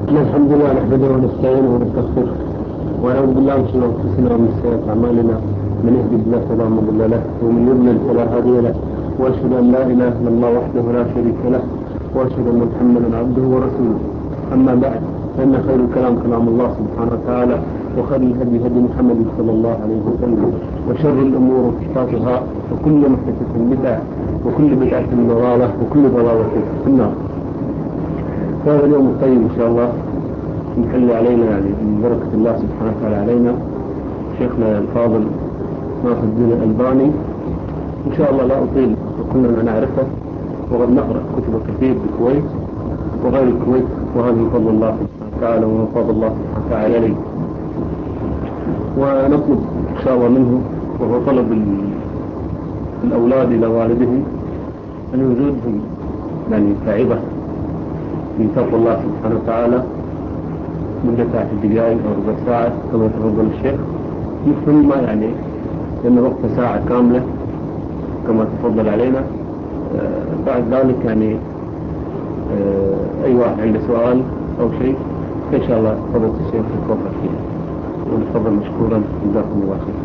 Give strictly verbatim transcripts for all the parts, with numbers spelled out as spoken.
الحمد لله نحمده ونستعينه ونستغفره ونعوذ بالله من شرور انفسنا ومن سيئات اعمالنا، من يهده الله فلا مضل له ومن يضلل فلا هادي له، واشهد ان لا اله الا الله وحده لا شريك له، واشهد ان محمدا عبده ورسوله. اما بعد، فان خير الكلام كلام الله سبحانه وتعالى، وخير الهدي هدي محمد صلى الله عليه وسلم، وشر الامور محدثاتها، وكل محدثه بدعه، وكل بدعه ضلاله، وكل ضلاله في النار. هذا اليوم الطيب إن شاء الله نحل علينا يعني من بركة الله سبحانه وتعالى علينا شيخنا الفاضل ناصر الدين الألباني. إن شاء الله لا أطيل، وكلنا نعرفه وقد نقرأ كتب كثير بالكويت وغير الكويت، وهذا من فضل الله سبحانه وتعالى ومن فضل الله سبحانه وتعالى عليه. ونطلب إن شاء الله منه، وهو طلب الأولاد إلى والدهم، أن يوجدهم يعني تعبة من تقوى الله سبحانه وتعالى مدة ساعة دقائق أو ربع ساعة كما تفضل الشيخ، مثل ما يعني لأن وقت ساعة كاملة كما تفضل علينا. آه بعد ذلك يعني آه أي واحد عنده سؤال أو شيء إن شاء الله فضل الشيخ يتوفر فيه، ونتفضل مشكورا جزاكم الله خير.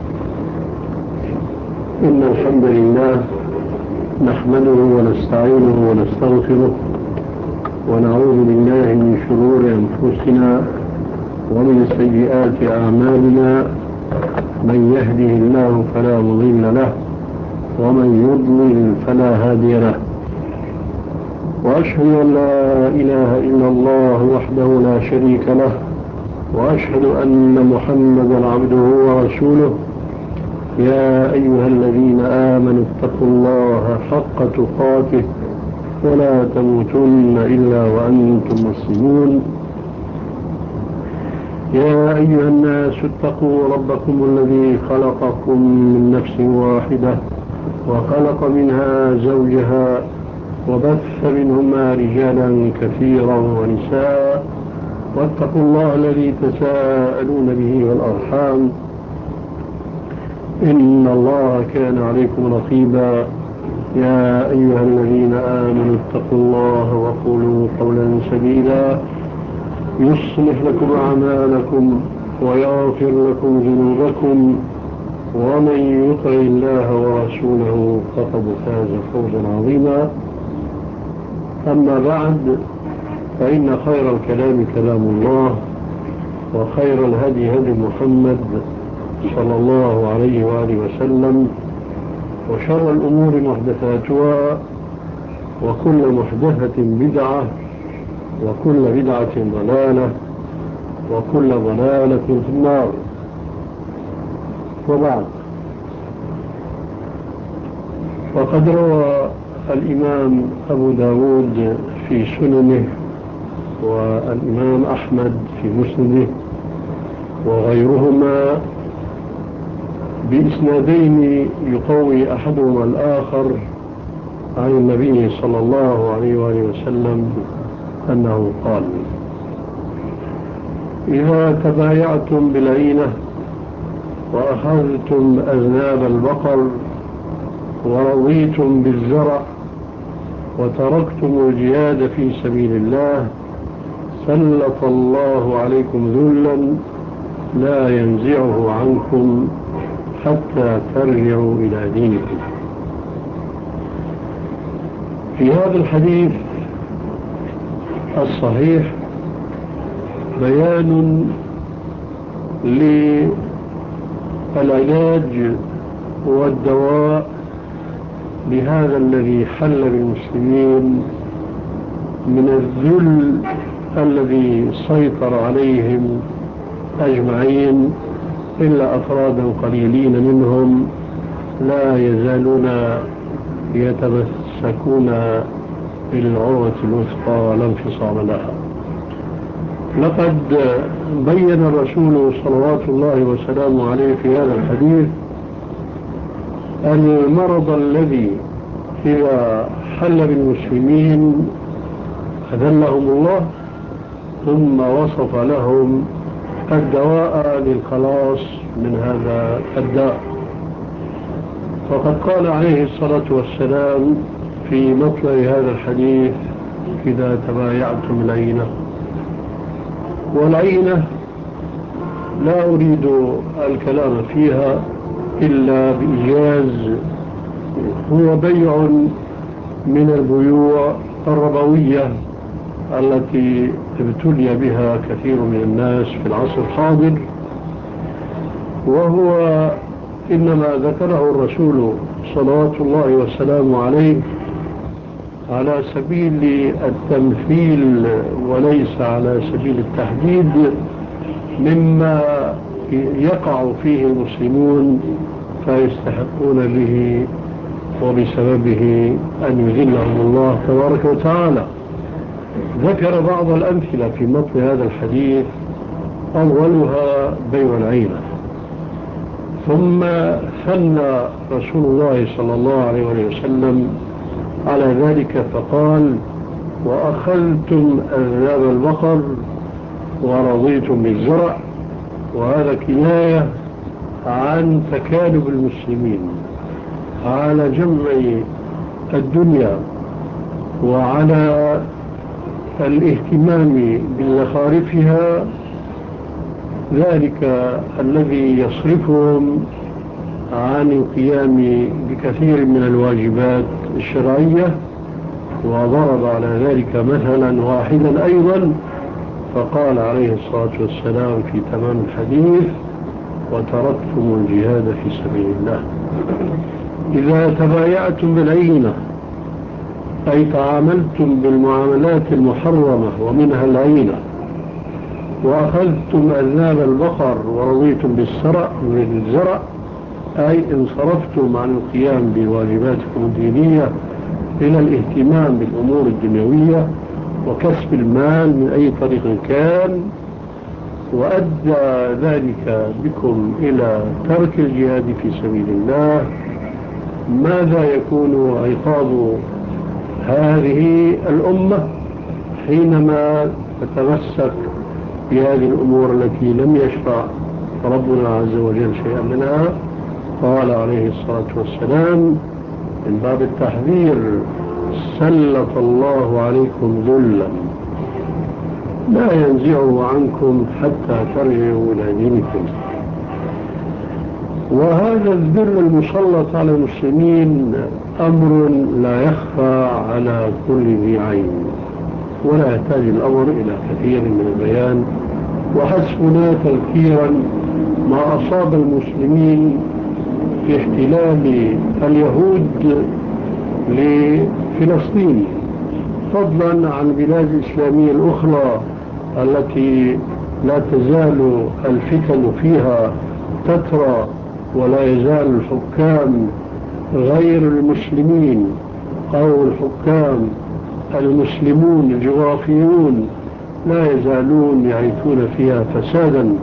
إن الحمد لله نحمده ونستعينه ونستغفره، ونعوذ بالله من شرور أنفسنا ومن سيئات أعمالنا، من يهده الله فلا مضل له ومن يضلل فلا هادي له، وأشهد أن لا إله إلا الله وحده لا شريك له، وأشهد أن محمدا عبده ورسوله. يا أيها الذين آمنوا اتقوا الله حق تقاته ولا تموتن إلا وأنتم مسلمون. يا أيها الناس اتقوا ربكم الذي خلقكم من نفس واحدة وخلق منها زوجها وبث منهما رجالا كثيرا ونساء، واتقوا الله الذي تساءلون به والأرحام، إن الله كان عليكم رقيبا. يا أيها الذين آمنوا اتقوا الله وقولوا قولا سديدا يصلح لكم أعمالكم ويغفر لكم ذنوبكم، ومن يطع الله ورسوله فقد فاز فوزا عظيما. أما بعد، فإن خير الكلام كلام الله، وخير الهدي هدي محمد صلى الله عليه وآله وسلم، وشر الأمور محدثاتها، وكل محدثة بدعة، وكل بدعة ضلالة، وكل ضلالة في النار. وبعد، وقد روى الإمام أبو داود في سننه، والإمام أحمد في مسنده، وغيرهما بإسنادين يقوي أحدهما الآخر عن النبي صلى الله عليه وآله وسلم أنه قال: إذا تبايعتم بالعينة وأخذتم أذناب البقر ورضيتم بالزرع وتركتم الجهاد في سبيل الله، سلط الله عليكم ذلا لا ينزعه عنكم حتى ترجعوا إلى دينكم. في هذا الحديث الصحيح بيان للعلاج والدواء لهذا الذي حل بالمسلمين من الذل الذي سيطر عليهم أجمعين، إلا أفرادا قليلين منهم لا يزالون يتمسكون بالعروة الوثقى لا انفصام لها. لقد بين الرسول صلوات الله وسلامه عليه في هذا الحديث أن المرض الذي إذا حل بالمسلمين أذلهم الله، ثم وصف لهم الدواء للخلاص من هذا الداء. فقد قال عليه الصلاة والسلام في مطلع هذا الحديث: إذا تبايعتم العينة والعينة لا أريد الكلام فيها إلا بإيجاز، هو بيع من البيوع الربوية التي ابتلي بها كثير من الناس في العصر الحاضر، وهو إنما ذكره الرسول صلوات الله وسلامه عليه على سبيل التمثيل وليس على سبيل التحديد مما يقع فيه المسلمون فيستحقون به وبسببه أن يذلهم الله تبارك وتعالى. ذكر بعض الأمثلة في مطلع هذا الحديث، أولها بيع العينة، ثم ثنى رسول الله صلى الله عليه وسلم على ذلك فقال: وأخذتم أذناب البقر ورضيتم بالزرع. وهذا كناية عن تكالب المسلمين على جمع الدنيا وعلى الاهتمام بزخارفها، ذلك الذي يصرفهم عن القيام بكثير من الواجبات الشرعية. وضرب على ذلك مثلا واحدا أيضا فقال عليه الصلاة والسلام في تمام الحديث: وتركتم الجهاد في سبيل الله. إذا تبايعتم بالعينة أي تعاملتم بالمعاملات المحرمة ومنها العينة، وأخذتم أذناب البقر ورضيتم بالزرع بالزرع أي انصرفتم عن القيام بواجباتكم الدينية إلى الاهتمام بالأمور الدنيوية وكسب المال من أي طريق كان، وأدى ذلك بكم إلى ترك الجهاد في سبيل الله، ماذا يكون عقاب هذه الأمة حينما تتمسك بهذه الأمور التي لم يشرع ربنا عز وجل شيئا منها؟ قال عليه الصلاة والسلام من باب التحذير: سلط الله عليكم ذلا لا ينزعه عنكم حتى ترجعوا إلى دينكم. وهذا الذل المسلط على المسلمين أمر لا يخفى على كل ذي عين، ولا يحتاج الأمر إلى كثير من البيان، وحسبنا تذكيرا ما أصاب المسلمين في احتلال اليهود لفلسطين، فضلا عن البلاد الإسلامية الأخرى التي لا تزال الفتن فيها تترى، ولا يزال الحكام غير المسلمين أو الحكام المسلمون الجغرافيون لا يزالون يعيثون فيها فسادا.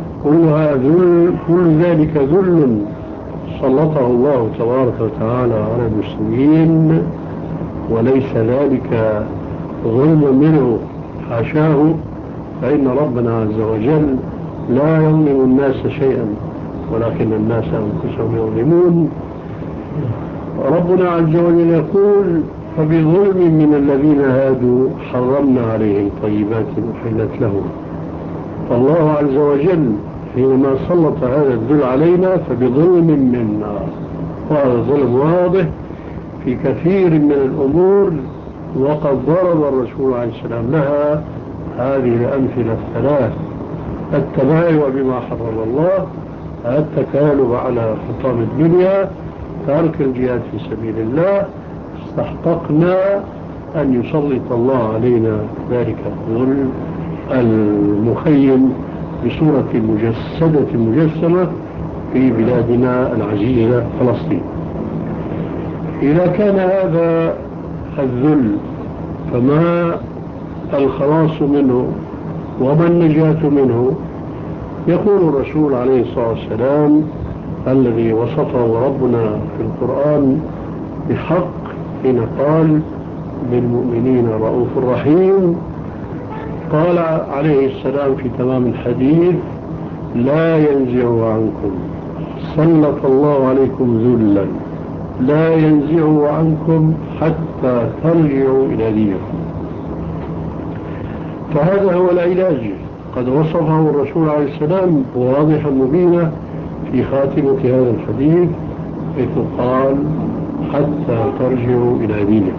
كل ذلك ذل سلطه الله تبارك وتعالى على المسلمين، وليس ذلك ظلم منه، حاشاه، فإن ربنا عز وجل لا يظلم الناس شيئا ولكن الناس أنفسهم يظلمون. ربنا عز وجل يقول: فبظلم من الذين هادوا حرمنا عليهم طيبات أحلت لهم. فالله عز وجل حينما سلط هذا الذل علينا فبظلم منا، وهذا الظلم واضح في كثير من الأمور، وقد ضرب الرسول عليه السلام لها هذه الأمثلة الثلاث: التبايع بما حرم الله، التكالب على حطام الدنيا، ترك الجهاد في سبيل الله. استحققنا أن يسلط الله علينا ذلك الظلم المخيم بصورة مجسدة مجسمة في بلادنا العزيزة فلسطين. إذا كان هذا الذل فما الخلاص منه وما النجاة منه؟ يقول الرسول عليه الصلاة والسلام الذي وصفه ربنا في القرآن بحق حين قال: بالمؤمنين رؤوف رحيم. قال عليه السلام في تمام الحديث: لا ينزع عنكم، سلط الله عليكم ذلا لا ينزع عنكم حتى ترجعوا إلى دينكم. فهذا هو العلاج وقد وصفه الرسول عليه السلام واضحا مبينا في خاتمة هذا الحديث حيث قال حتى ترجعوا إلى دينكم.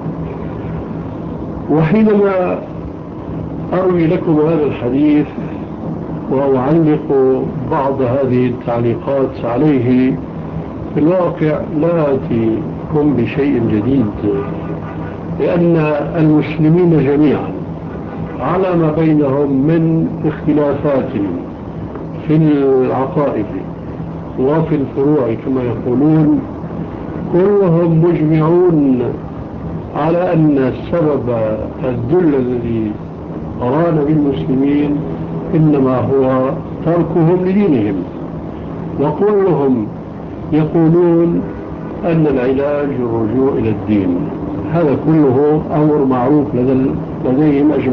وحينما أروي لكم هذا الحديث وأعلق بعض هذه التعليقات عليه، في الواقع لا أتيكم بشيء جديد، لأن المسلمين جميعا على ما بينهم من اختلافات في العقائد وفي الفروع كما يقولون، كلهم مجمعون على أن السبب الذل الذي أراد بالمسلمين إنما هو تركهم لدينهم، وكلهم يقولون أن العلاج الرجوع إلى الدين. هذا كله أمر معروف لديهم أجمعين.